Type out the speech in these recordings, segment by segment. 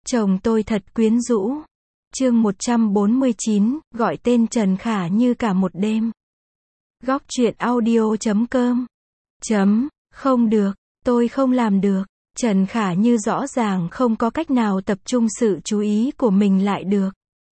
Chồng tôi thật quyến rũ. Chương 149, gọi tên Trần Khả Như cả một đêm. Góc truyện audio.com. Không được, tôi không làm được. Trần Khả Như rõ ràng không có cách nào tập trung sự chú ý của mình lại được.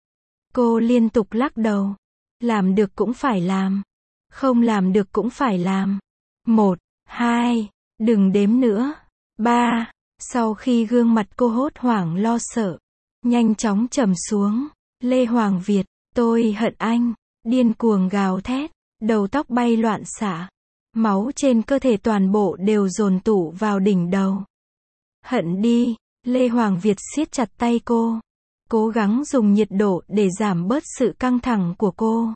Cô liên tục lắc đầu. Làm được cũng phải làm. Không làm được cũng phải làm. 1, 2, đừng đếm nữa. 3. Sau khi gương mặt cô hốt hoảng lo sợ, nhanh chóng trầm xuống. Lê Hoàng Việt, tôi hận anh. Điên cuồng gào thét, đầu tóc bay loạn xạ. Máu trên cơ thể toàn bộ đều dồn tụ vào đỉnh đầu. Hận đi. Lê Hoàng Việt siết chặt tay cô, cố gắng dùng nhiệt độ để giảm bớt sự căng thẳng của cô.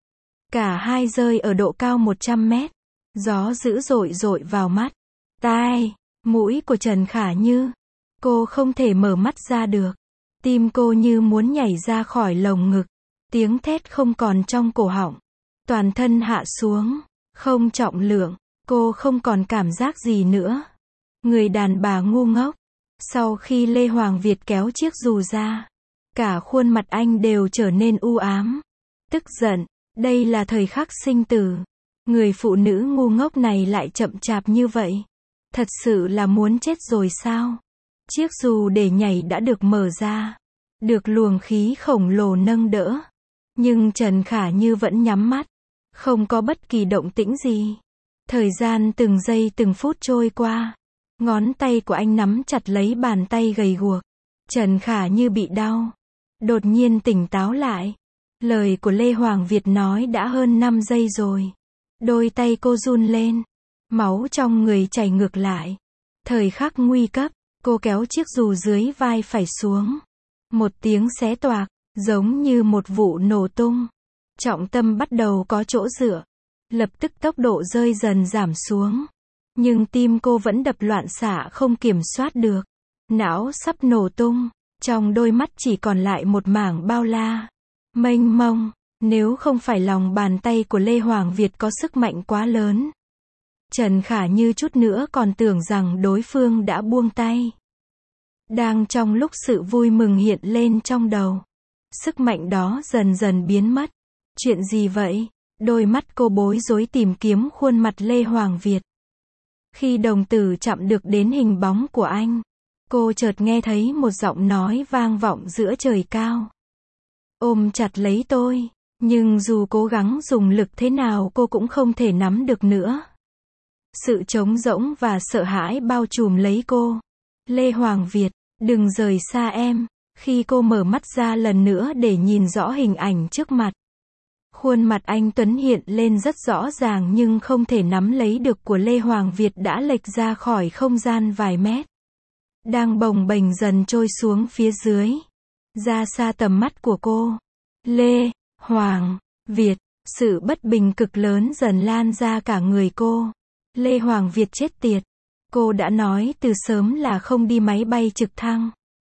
Cả hai rơi ở độ cao 100 mét. Gió dữ dội dội vào mắt, tai, mũi của Trần Khả Như. Cô không thể mở mắt ra được. Tim cô như muốn nhảy ra khỏi lồng ngực. Tiếng thét không còn trong cổ họng. Toàn thân hạ xuống, không trọng lượng. Cô không còn cảm giác gì nữa. Người đàn bà ngu ngốc. Sau khi Lê Hoàng Việt kéo chiếc dù ra, cả khuôn mặt anh đều trở nên u ám. Tức giận, đây là thời khắc sinh tử. Người phụ nữ ngu ngốc này lại chậm chạp như vậy. Thật sự là muốn chết rồi sao? Chiếc dù để nhảy đã được mở ra. Được luồng khí khổng lồ nâng đỡ. Nhưng Trần Khả Như vẫn nhắm mắt. Không có bất kỳ động tĩnh gì. Thời gian từng giây từng phút trôi qua. Ngón tay của anh nắm chặt lấy bàn tay gầy guộc. Trần Khả Như bị đau. Đột nhiên tỉnh táo lại. Lời của Lê Hoàng Việt nói đã hơn 5 giây rồi. Đôi tay cô run lên. Máu trong người chảy ngược lại. Thời khắc nguy cấp, cô kéo chiếc dù dưới vai phải xuống. Một tiếng xé toạc, giống như một vụ nổ tung. Trọng tâm bắt đầu có chỗ dựa. Lập tức tốc độ rơi dần giảm xuống. Nhưng tim cô vẫn đập loạn xạ không kiểm soát được. Não sắp nổ tung. Trong đôi mắt chỉ còn lại một mảng bao la, mênh mông. Nếu không phải lòng bàn tay của Lê Hoàng Việt có sức mạnh quá lớn, Trần Khả Như chút nữa còn tưởng rằng đối phương đã buông tay. Đang trong lúc sự vui mừng hiện lên trong đầu, sức mạnh đó dần dần biến mất. Chuyện gì vậy? Đôi mắt cô bối rối tìm kiếm khuôn mặt Lê Hoàng Việt. Khi đồng tử chạm được đến hình bóng của anh, cô chợt nghe thấy một giọng nói vang vọng giữa trời cao. Ôm chặt lấy tôi. Nhưng dù cố gắng dùng lực thế nào cô cũng không thể nắm được nữa. Sự trống rỗng và sợ hãi bao trùm lấy cô. Lê Hoàng Việt, đừng rời xa em. Khi cô mở mắt ra lần nữa để nhìn rõ hình ảnh trước mặt, khuôn mặt anh tuấn hiện lên rất rõ ràng nhưng không thể nắm lấy được của Lê Hoàng Việt đã lệch ra khỏi không gian vài mét. Đang bồng bềnh dần trôi xuống phía dưới. Ra xa tầm mắt của cô. Lê Hoàng Việt, sự bất bình cực lớn dần lan ra cả người cô. Lê Hoàng Việt chết tiệt. Cô đã nói từ sớm là không đi máy bay trực thăng.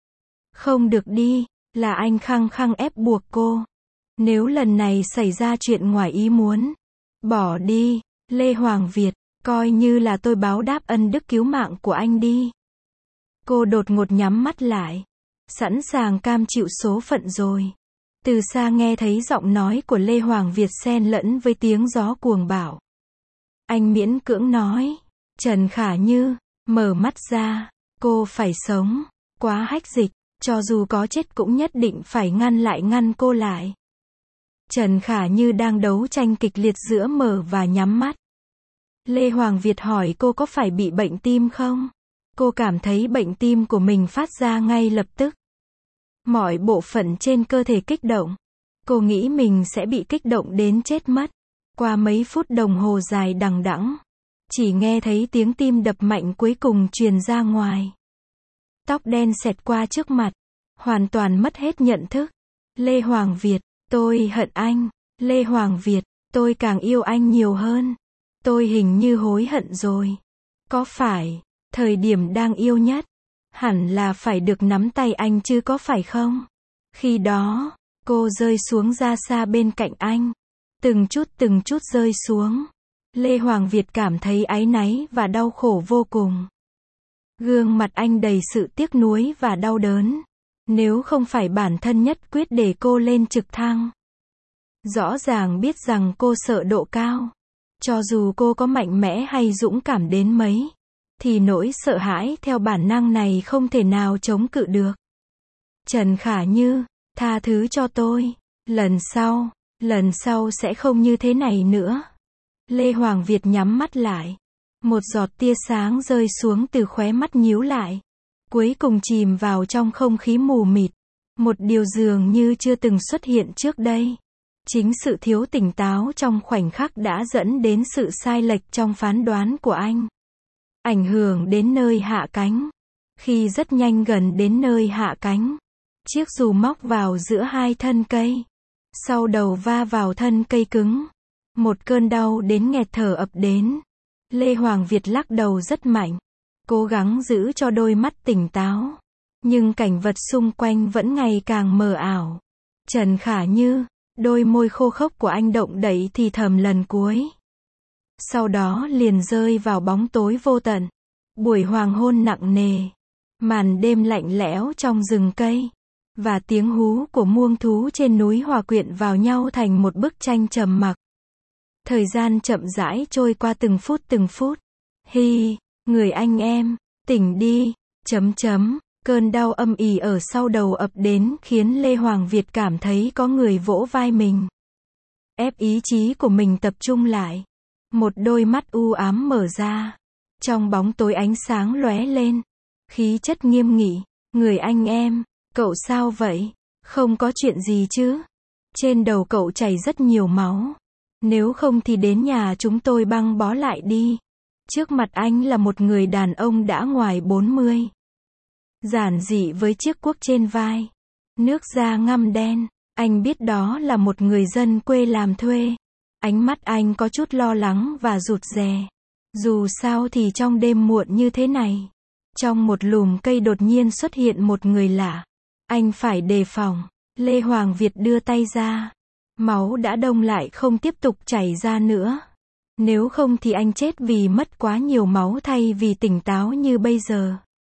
Không được đi, là anh khăng khăng ép buộc cô. Nếu lần này xảy ra chuyện ngoài ý muốn, bỏ đi, Lê Hoàng Việt, coi như là tôi báo đáp ân đức cứu mạng của anh đi. Cô đột ngột nhắm mắt lại, sẵn sàng cam chịu số phận rồi. Từ xa nghe thấy giọng nói của Lê Hoàng Việt xen lẫn với tiếng gió cuồng bạo. Anh miễn cưỡng nói, Trần Khả Như, mở mắt ra, cô phải sống, quá hách dịch, cho dù có chết cũng nhất định phải ngăn cô lại. Trần Khả Như đang đấu tranh kịch liệt giữa mở và nhắm mắt. Lê Hoàng Việt hỏi cô có phải bị bệnh tim không? Cô cảm thấy bệnh tim của mình phát ra ngay lập tức. Mọi bộ phận trên cơ thể kích động. Cô nghĩ mình sẽ bị kích động đến chết mất. Qua mấy phút đồng hồ dài đằng đẵng, chỉ nghe thấy tiếng tim đập mạnh cuối cùng truyền ra ngoài. Tóc đen xẹt qua trước mặt, hoàn toàn mất hết nhận thức. Lê Hoàng Việt, tôi hận anh. Lê Hoàng Việt, tôi càng yêu anh nhiều hơn. Tôi hình như hối hận rồi. Có phải, thời điểm đang yêu nhất, hẳn là phải được nắm tay anh chứ có phải không? Khi đó, cô rơi xuống ra xa bên cạnh anh. Từng chút rơi xuống. Lê Hoàng Việt cảm thấy áy náy và đau khổ vô cùng. Gương mặt anh đầy sự tiếc nuối và đau đớn. Nếu không phải bản thân nhất quyết để cô lên trực thăng. Rõ ràng biết rằng cô sợ độ cao. Cho dù cô có mạnh mẽ hay dũng cảm đến mấy, thì nỗi sợ hãi theo bản năng này không thể nào chống cự được. Trần Khả Như, tha thứ cho tôi. Lần sau sẽ không như thế này nữa. Lê Hoàng Việt nhắm mắt lại. Một giọt tia sáng rơi xuống từ khóe mắt nhíu lại. Cuối cùng chìm vào trong không khí mù mịt. Một điều dường như chưa từng xuất hiện trước đây. Chính sự thiếu tỉnh táo trong khoảnh khắc đã dẫn đến sự sai lệch trong phán đoán của anh. Ảnh hưởng đến nơi hạ cánh. Khi rất nhanh gần đến nơi hạ cánh, chiếc dù móc vào giữa hai thân cây. Sau đầu va vào thân cây cứng. Một cơn đau đến nghẹt thở ập đến. Lê Hoàng Việt lắc đầu rất mạnh. Cố gắng giữ cho đôi mắt tỉnh táo. Nhưng cảnh vật xung quanh vẫn ngày càng mờ ảo. Trần Khả Như, đôi môi khô khốc của anh động đậy thì thầm lần cuối. Sau đó liền rơi vào bóng tối vô tận. Buổi hoàng hôn nặng nề. Màn đêm lạnh lẽo trong rừng cây. Và tiếng hú của muông thú trên núi hòa quyện vào nhau thành một bức tranh trầm mặc. Thời gian chậm rãi trôi qua từng phút. Hi, người anh em, tỉnh đi, Cơn đau âm ỉ ở sau đầu ập đến khiến Lê Hoàng Việt cảm thấy có người vỗ vai mình. Ép ý chí của mình tập trung lại. Một đôi mắt u ám mở ra. Trong bóng tối ánh sáng lóe lên. Khí chất nghiêm nghị. Người anh em, cậu sao vậy? Không có chuyện gì chứ? Trên đầu cậu chảy rất nhiều máu. Nếu không thì đến nhà chúng tôi băng bó lại đi. Trước mặt anh là một người đàn ông đã ngoài 40. Giản dị với chiếc cuốc trên vai. Nước da ngăm đen. Anh biết đó là một người dân quê làm thuê. Ánh mắt anh có chút lo lắng và rụt rè. Dù sao thì trong đêm muộn như thế này, trong một lùm cây đột nhiên xuất hiện một người lạ. Anh phải đề phòng. Lê Hoàng Việt đưa tay ra. Máu đã đông lại không tiếp tục chảy ra nữa. Nếu không thì anh chết vì mất quá nhiều máu thay vì tỉnh táo như bây giờ.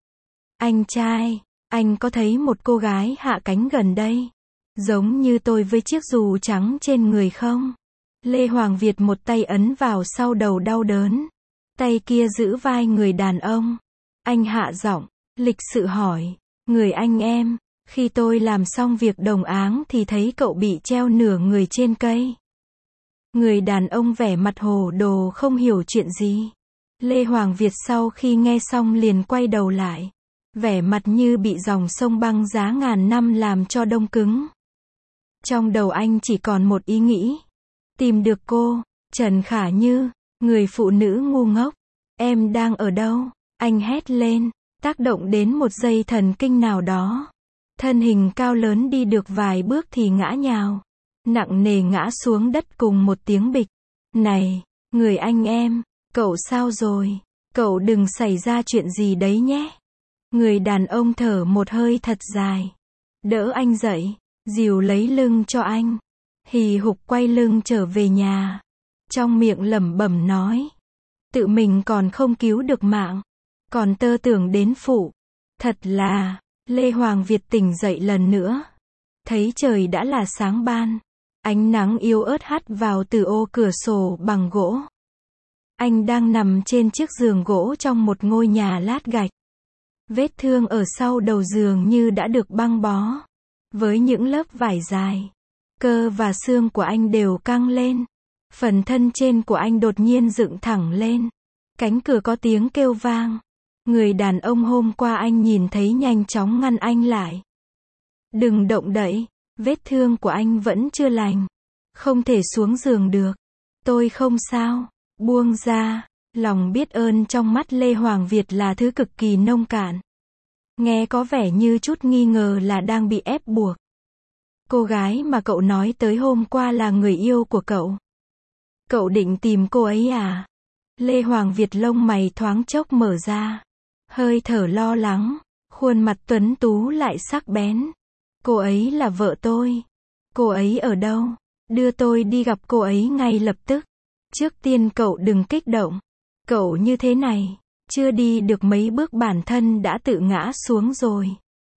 Anh trai, anh có thấy một cô gái hạ cánh gần đây? Giống như tôi với chiếc dù trắng trên người không? Lê Hoàng Việt một tay ấn vào sau đầu đau đớn. Tay kia giữ vai người đàn ông. Anh hạ giọng, lịch sự hỏi. Người anh em, khi tôi làm xong việc đồng áng thì thấy cậu bị treo nửa người trên cây. Người đàn ông vẻ mặt hồ đồ không hiểu chuyện gì. Lê Hoàng Việt sau khi nghe xong liền quay đầu lại. Vẻ mặt như bị dòng sông băng giá ngàn năm làm cho đông cứng. Trong đầu anh chỉ còn một ý nghĩ. Tìm được cô, Trần Khả Như, người phụ nữ ngu ngốc. Em đang ở đâu? Anh hét lên, tác động đến một dây thần kinh nào đó. Thân hình cao lớn đi được vài bước thì ngã nhào. Nặng nề ngã xuống đất cùng một tiếng bịch. Này, người anh em, cậu sao rồi? Cậu đừng xảy ra chuyện gì đấy nhé. Người đàn ông thở một hơi thật dài. Đỡ anh dậy, dìu lấy lưng cho anh. Hì hục quay lưng trở về nhà. Trong miệng lẩm bẩm nói. Tự mình còn không cứu được mạng. Còn tơ tưởng đến phụ. Thật là, Lê Hoàng Việt tỉnh dậy lần nữa. Thấy trời đã là sáng ban. Ánh nắng yếu ớt hắt vào từ ô cửa sổ bằng gỗ. Anh đang nằm trên chiếc giường gỗ trong một ngôi nhà lát gạch. Vết thương ở sau đầu giường như đã được băng bó. Với những lớp vải dài. Cơ và xương của anh đều căng lên. Phần thân trên của anh đột nhiên dựng thẳng lên. Cánh cửa có tiếng kêu vang. Người đàn ông hôm qua anh nhìn thấy nhanh chóng ngăn anh lại. Đừng động đậy. Vết thương của anh vẫn chưa lành. Không thể xuống giường được. Tôi không sao. Buông ra. Lòng biết ơn trong mắt Lê Hoàng Việt là thứ cực kỳ nông cạn. Nghe có vẻ như chút nghi ngờ là đang bị ép buộc. Cô gái mà cậu nói tới hôm qua là người yêu của cậu. Cậu định tìm cô ấy à? Lê Hoàng Việt lông mày thoáng chốc mở ra. Hơi thở lo lắng. Khuôn mặt tuấn tú lại sắc bén. Cô ấy là vợ tôi. Cô ấy ở đâu? Đưa tôi đi gặp cô ấy ngay lập tức. Trước tiên cậu đừng kích động. Cậu như thế này, chưa đi được mấy bước bản thân đã tự ngã xuống rồi.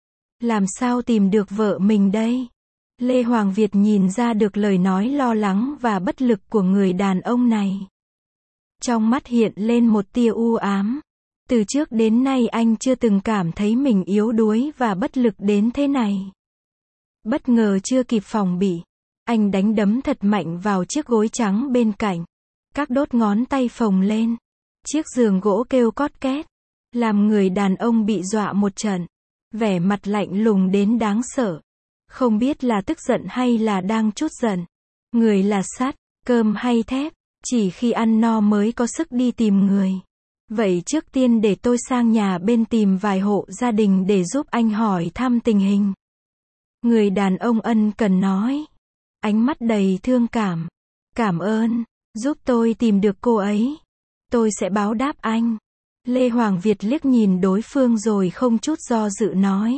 Làm sao tìm được vợ mình đây? Lê Hoàng Việt nhìn ra được lời nói lo lắng và bất lực của người đàn ông này. Trong mắt hiện lên một tia u ám. Từ trước đến nay anh chưa từng cảm thấy mình yếu đuối và bất lực đến thế này. Bất ngờ chưa kịp phòng bị, anh đánh đấm thật mạnh vào chiếc gối trắng bên cạnh. Các đốt ngón tay phồng lên. Chiếc giường gỗ kêu cót két, làm người đàn ông bị dọa một trận. Vẻ mặt lạnh lùng đến đáng sợ. Không biết là tức giận hay là đang trút giận. Người là sắt, cơm hay thép, chỉ khi ăn no mới có sức đi tìm người. Vậy trước tiên để tôi sang nhà bên tìm vài hộ gia đình để giúp anh hỏi thăm tình hình. Người đàn ông ân cần nói. Ánh mắt đầy thương cảm. Cảm ơn, giúp tôi tìm được cô ấy. Tôi sẽ báo đáp anh. Lê Hoàng Việt liếc nhìn đối phương rồi không chút do dự nói.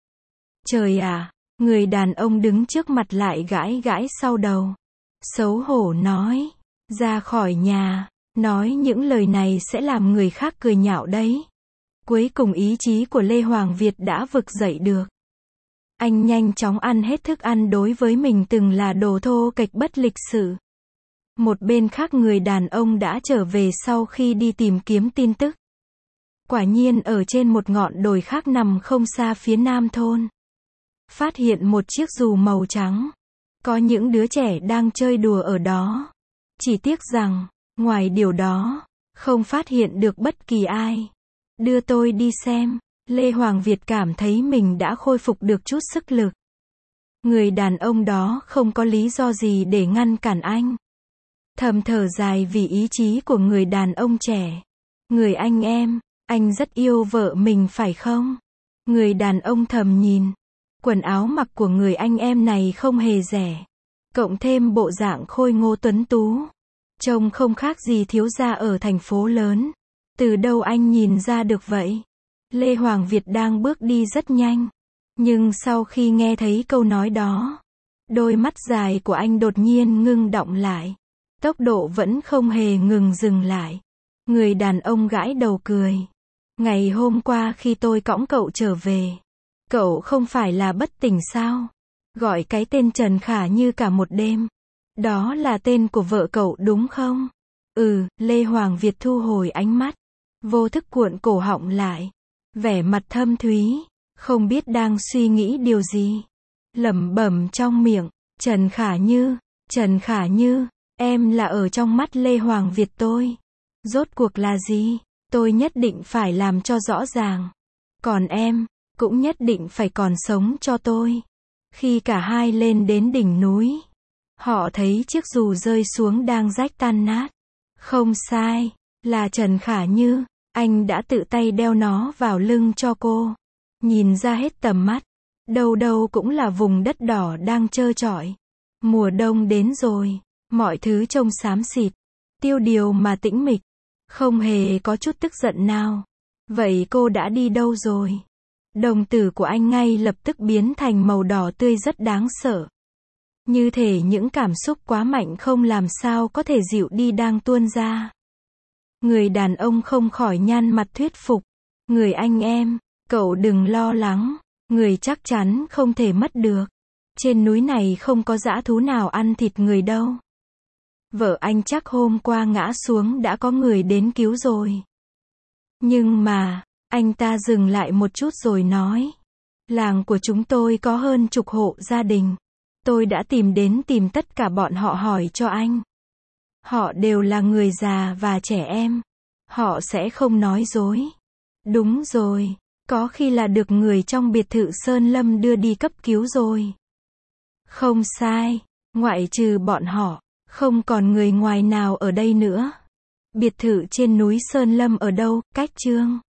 Trời ạ, người đàn ông đứng trước mặt lại gãi gãi sau đầu. Xấu hổ nói. Ra khỏi nhà. Nói những lời này sẽ làm người khác cười nhạo đấy. Cuối cùng ý chí của Lê Hoàng Việt đã vực dậy được. Anh nhanh chóng ăn hết thức ăn đối với mình từng là đồ thô kệch bất lịch sự. Một bên khác người đàn ông đã trở về sau khi đi tìm kiếm tin tức. Quả nhiên ở trên một ngọn đồi khác nằm không xa phía nam thôn. Phát hiện một chiếc dù màu trắng. Có những đứa trẻ đang chơi đùa ở đó. Chỉ tiếc rằng, ngoài điều đó, không phát hiện được bất kỳ ai. Đưa tôi đi xem. Lê Hoàng Việt cảm thấy mình đã khôi phục được chút sức lực. Người đàn ông đó không có lý do gì để ngăn cản anh. Thầm thở dài vì ý chí của người đàn ông trẻ. Người anh em, anh rất yêu vợ mình phải không? Người đàn ông thầm nhìn. Quần áo mặc của người anh em này không hề rẻ. Cộng thêm bộ dạng khôi ngô tuấn tú. Trông không khác gì thiếu gia ở thành phố lớn. Từ đâu anh nhìn ra được vậy? Lê Hoàng Việt đang bước đi rất nhanh. Nhưng sau khi nghe thấy câu nói đó, đôi mắt dài của anh đột nhiên ngưng đọng lại. Tốc độ vẫn không hề ngừng dừng lại. Người đàn ông gãi đầu cười. Ngày hôm qua khi tôi cõng cậu trở về, cậu không phải là bất tỉnh sao? Gọi cái tên Trần Khả Như cả một đêm. Đó là tên của vợ cậu đúng không? Lê Hoàng Việt thu hồi ánh mắt. Vô thức cuộn cổ họng lại. Vẻ mặt thâm thúy. Không biết đang suy nghĩ điều gì. Lẩm bẩm trong miệng. Trần Khả Như. Trần Khả Như. Em là ở trong mắt Lê Hoàng Việt tôi. Rốt cuộc là gì? Tôi nhất định phải làm cho rõ ràng. Còn em, cũng nhất định phải còn sống cho tôi. Khi cả hai lên đến đỉnh núi, họ thấy chiếc dù rơi xuống đang rách tan nát. Không sai, là Trần Khả Như. Anh đã tự tay đeo nó vào lưng cho cô. Nhìn ra hết tầm mắt. Đâu đâu cũng là vùng đất đỏ đang trơ trọi. Mùa đông đến rồi. Mọi thứ trông xám xịt. Tiêu điều mà tĩnh mịch. Không hề có chút tức giận nào. Vậy cô đã đi đâu rồi? Đồng tử của anh ngay lập tức biến thành màu đỏ tươi rất đáng sợ. Như thể những cảm xúc quá mạnh không làm sao có thể dịu đi đang tuôn ra. Người đàn ông không khỏi nhăn mặt thuyết phục. Người anh em, cậu đừng lo lắng. Người chắc chắn không thể mất được. Trên núi này không có dã thú nào ăn thịt người đâu. Vợ anh chắc hôm qua ngã xuống đã có người đến cứu rồi. Nhưng mà, anh ta dừng lại một chút rồi nói. Làng của chúng tôi có hơn chục hộ gia đình. Tôi đã tìm tất cả bọn họ hỏi cho anh. Họ đều là người già và trẻ em. Họ sẽ không nói dối. Đúng rồi, có khi là được người trong biệt thự Sơn Lâm đưa đi cấp cứu rồi. Không sai, ngoại trừ bọn họ, không còn người ngoài nào ở đây nữa. Biệt thự trên núi Sơn Lâm ở đâu, Cách Chương?